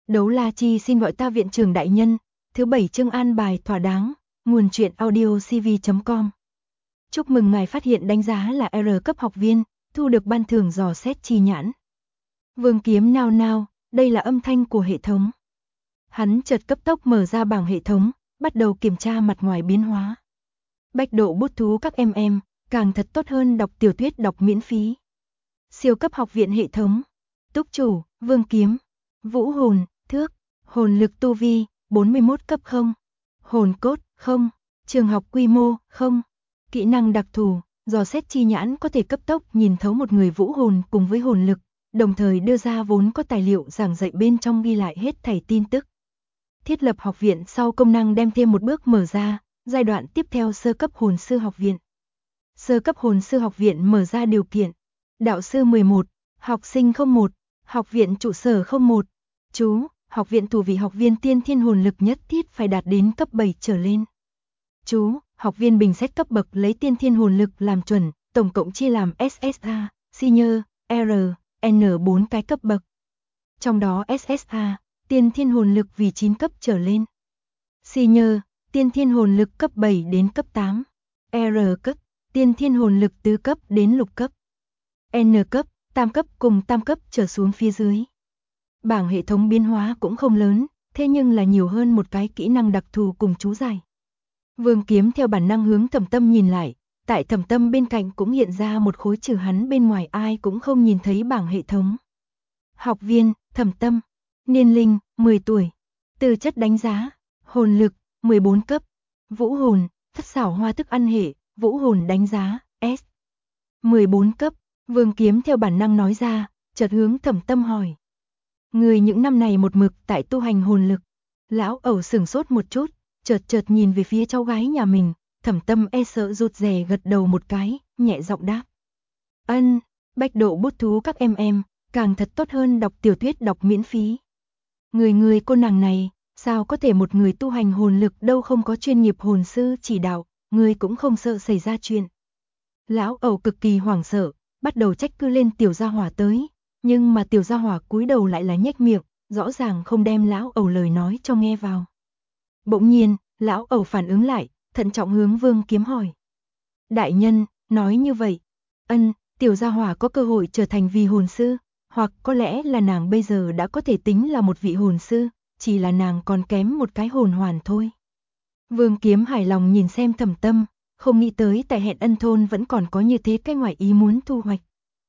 Đấu La Chi xin gọi ta viện trưởng đại nhân. Thứ 7 chương an bài thỏa đáng. Nguồn truyện audio cv.com. Chúc mừng ngài phát hiện đánh giá là R cấp học viên, thu được ban thưởng dò xét chi nhãn. Vương Kiếm nao nao, đây là âm thanh của hệ thống. Hắn chợt cấp tốc mở ra bảng hệ thống, bắt đầu kiểm tra mặt ngoài biến hóa. Bách độ bút thú các em, càng thật tốt hơn đọc tiểu thuyết đọc miễn phí. Siêu cấp học viện hệ thống. Túc chủ, Vương Kiếm. Vũ hồn, thước. Hồn lực tu vi, 41 cấp 0. Hồn cốt, 0. Trường học quy mô, 0. Kỹ năng đặc thù, dò xét chi nhãn có thể cấp tốc nhìn thấu một người vũ hồn cùng với hồn lực, đồng thời đưa ra vốn có tài liệu giảng dạy bên trong ghi lại hết thảy tin tức. Thiết lập học viện sau công năng đem thêm một bước mở ra, giai đoạn tiếp theo sơ cấp hồn sư học viện. Sơ cấp hồn sư học viện mở ra điều kiện. Đạo sư 11, học sinh 01, học viện trụ sở 01. Chú, học viện thủ vị học viên tiên thiên hồn lực nhất thiết phải đạt đến cấp 7 trở lên. Chú, học viên bình xét cấp bậc lấy tiên thiên hồn lực làm chuẩn, tổng cộng chia làm SSA, Senior, R, N 4 cái cấp bậc. Trong đó SSA, tiên thiên hồn lực vì 9 cấp trở lên. Senior, tiên thiên hồn lực cấp 7 đến cấp 8. R cấp, tiên thiên hồn lực tứ cấp đến lục cấp. N cấp, tam cấp cùng tam cấp trở xuống phía dưới. Bảng hệ thống biến hóa cũng không lớn, thế nhưng là nhiều hơn một cái kỹ năng đặc thù cùng chú giải. Vương Kiếm theo bản năng hướng Thẩm Tâm nhìn lại, tại Thẩm Tâm bên cạnh cũng hiện ra một khối trừ hắn bên ngoài ai cũng không nhìn thấy bảng hệ thống. Học viên, Thẩm Tâm, niên linh, 10 tuổi, tư chất đánh giá, hồn lực, 14 cấp, vũ hồn, thất xảo hoa thức ăn hệ, vũ hồn đánh giá, S. 14 cấp, Vương Kiếm theo bản năng nói ra, chợt hướng Thẩm Tâm hỏi. Người những năm này một mực tại tu hành hồn lực. Lão ẩu sửng sốt một chút, chợt nhìn về phía cháu gái nhà mình, Thẩm Tâm e sợ rụt rè gật đầu một cái, nhẹ giọng đáp. Ân, bách độ bút thú các em, càng thật tốt hơn đọc tiểu thuyết đọc miễn phí. Người cô nàng này, sao có thể một người tu hành hồn lực đâu không có chuyên nghiệp hồn sư chỉ đạo, người cũng không sợ xảy ra chuyện. Lão ẩu cực kỳ hoảng sợ, bắt đầu trách cứ lên tiểu gia hỏa tới, nhưng mà tiểu gia hỏa cúi đầu lại là nhếch miệng, rõ ràng không đem lão ẩu lời nói cho nghe vào. Bỗng nhiên, lão ẩu phản ứng lại, thận trọng hướng Vương Kiếm hỏi. Đại nhân, nói như vậy, tiểu gia hỏa có cơ hội trở thành vị hồn sư, hoặc có lẽ là nàng bây giờ đã có thể tính là một vị hồn sư, chỉ là nàng còn kém một cái hồn hoàn thôi. Vương Kiếm hài lòng nhìn xem Thẩm Tâm, không nghĩ tới tại Hẹn Ân thôn vẫn còn có như thế cái ngoài ý muốn thu hoạch.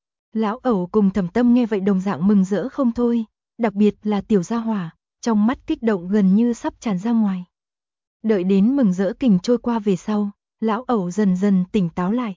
Lão ẩu cùng Thẩm Tâm nghe vậy đồng dạng mừng rỡ không thôi, đặc biệt là tiểu gia hỏa, trong mắt kích động gần như sắp tràn ra ngoài. Đợi đến mừng rỡ kình trôi qua về sau, lão ẩu dần dần tỉnh táo lại.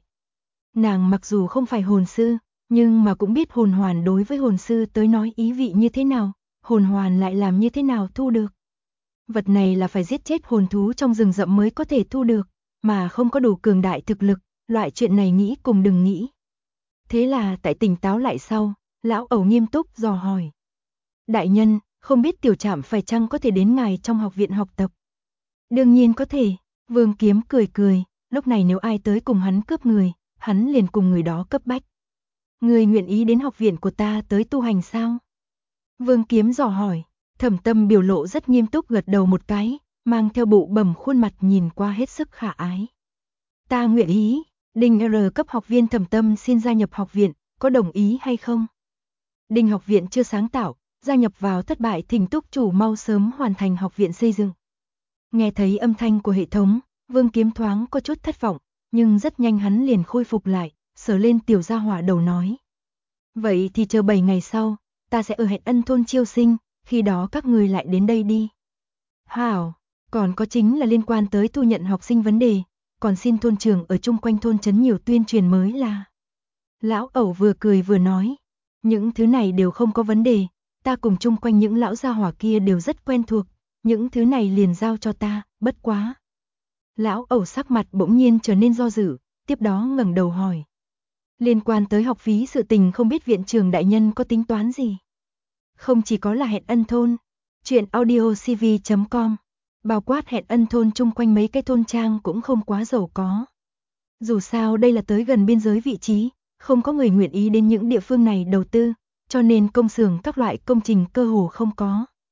Nàng mặc dù không phải hồn sư, nhưng mà cũng biết hồn hoàn đối với hồn sư tới nói ý vị như thế nào, hồn hoàn lại làm như thế nào thu được. Vật này là phải giết chết hồn thú trong rừng rậm mới có thể thu được, mà không có đủ cường đại thực lực, loại chuyện này nghĩ cùng đừng nghĩ. Thế là tại tỉnh táo lại sau, lão ẩu nghiêm túc dò hỏi. Đại nhân, không biết tiểu trạm phải chăng có thể đến ngài trong học viện học tập? Đương nhiên có thể, Vương Kiếm cười, lúc này nếu ai tới cùng hắn cướp người, hắn liền cùng người đó cấp bách. Người nguyện ý đến học viện của ta tới tu hành sao? Vương Kiếm dò hỏi, Thẩm Tâm biểu lộ rất nghiêm túc gật đầu một cái, mang theo bụ bầm khuôn mặt nhìn qua hết sức khả ái. Ta nguyện ý. Đinh R cấp học viên Thẩm Tâm xin gia nhập học viện, có đồng ý hay không? Đinh học viện chưa sáng tạo, gia nhập vào thất bại thỉnh túc chủ mau sớm hoàn thành học viện xây dựng. Nghe thấy âm thanh của hệ thống, Vương Kiếm thoáng có chút thất vọng, nhưng rất nhanh hắn liền khôi phục lại, sờ lên tiểu gia hỏa đầu nói. Vậy thì chờ 7 ngày sau, ta sẽ ở Hẹn Ân thôn chiêu sinh, khi đó các người lại đến đây đi. Hảo, còn có chính là liên quan tới thu nhận học sinh vấn đề. Còn xin thôn trưởng ở chung quanh thôn trấn nhiều tuyên truyền mới là. Lão ẩu vừa cười vừa nói, những thứ này đều không có vấn đề, ta cùng chung quanh những lão gia hỏa kia đều rất quen thuộc, những thứ này liền giao cho ta, bất quá. Lão ẩu sắc mặt bỗng nhiên trở nên do dự, tiếp đó ngẩng đầu hỏi. Liên quan tới học phí sự tình không biết viện trưởng đại nhân có tính toán gì? Không chỉ có là Hẹn Ân thôn, truyện audio cv.com. Bao quát Hẹn Ân thôn chung quanh mấy cái thôn trang cũng không quá giàu có. Dù sao đây là tới gần biên giới vị trí, không có người nguyện ý đến những địa phương này đầu tư, cho nên công xưởng các loại công trình cơ hồ không có.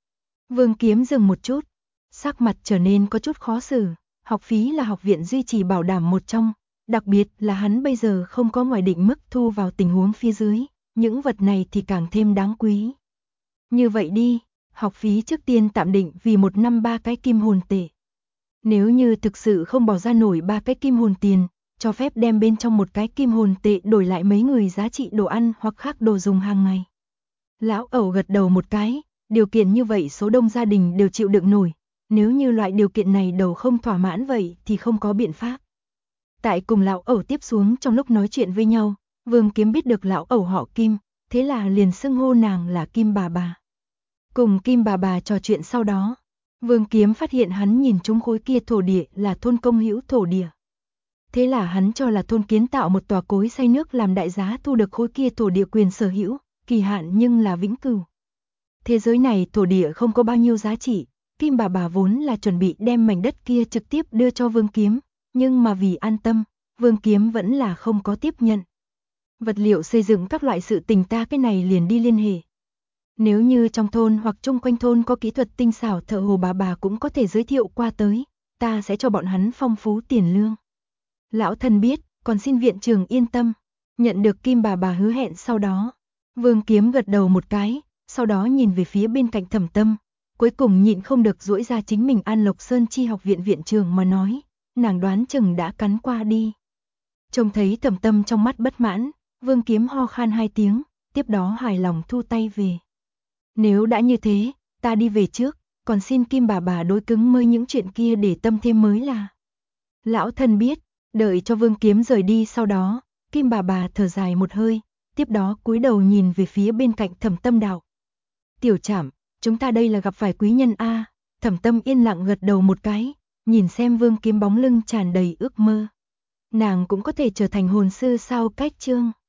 Vương Kiếm dừng một chút, sắc mặt trở nên có chút khó xử, học phí là học viện duy trì bảo đảm một trong, đặc biệt là hắn bây giờ không có ngoài định mức thu vào tình huống phía dưới, những vật này thì càng thêm đáng quý. Như vậy đi, học phí trước tiên tạm định vì một năm 3 cái kim hồn tệ. Nếu như thực sự không bỏ ra nổi 3 cái kim hồn tiền, cho phép đem bên trong một cái kim hồn tệ đổi lại mấy người giá trị đồ ăn hoặc khác đồ dùng hàng ngày. Lão Ẩu gật đầu một cái, điều kiện như vậy số đông gia đình đều chịu đựng nổi, nếu như loại điều kiện này đầu không thỏa mãn vậy thì không có biện pháp. Tại cùng Lão Ẩu tiếp xuống trong lúc nói chuyện với nhau, Vương Kiếm biết được Lão Ẩu họ Kim, thế là liền xưng hô nàng là Kim bà bà. Cùng Kim bà bà trò chuyện sau đó, Vương Kiếm phát hiện hắn nhìn trúng khối kia thổ địa là thôn công hữu thổ địa. Thế là hắn cho là thôn kiến tạo một tòa cối xay nước làm đại giá thu được khối kia thổ địa quyền sở hữu, kỳ hạn nhưng là vĩnh cửu. Thế giới này thổ địa không có bao nhiêu giá trị, Kim bà bà vốn là chuẩn bị đem mảnh đất kia trực tiếp đưa cho Vương Kiếm, nhưng mà vì an tâm, Vương Kiếm vẫn là không có tiếp nhận. Vật liệu xây dựng các loại sự tình ta cái này liền đi liên hệ. Nếu như trong thôn hoặc chung quanh thôn có kỹ thuật tinh xảo thợ hồ bà cũng có thể giới thiệu qua tới, ta sẽ cho bọn hắn phong phú tiền lương. Lão thân biết, còn xin viện trưởng yên tâm. Nhận được Kim bà hứa hẹn sau đó, Vương Kiếm gật đầu một cái, sau đó nhìn về phía bên cạnh Thẩm Tâm, cuối cùng nhịn không được duỗi ra chính mình An Lộc Sơn Chi học viện viện trưởng mà nói, nàng đoán chừng đã cắn qua đi. Trông thấy Thẩm Tâm trong mắt bất mãn, Vương Kiếm ho khan 2 tiếng, tiếp đó hài lòng thu tay về. Nếu đã như thế, ta đi về trước, còn xin Kim bà đối cứng mới những chuyện kia để tâm thêm mới là. Lão thân biết, đợi cho Vương Kiếm rời đi sau đó, Kim bà thở dài một hơi, tiếp đó cúi đầu nhìn về phía bên cạnh Thẩm Tâm đạo. Tiểu Trảm, chúng ta đây là gặp phải quý nhân a. Thẩm Tâm yên lặng gật đầu một cái, nhìn xem Vương Kiếm bóng lưng tràn đầy ước mơ. Nàng cũng có thể trở thành hồn sư sao cách chương.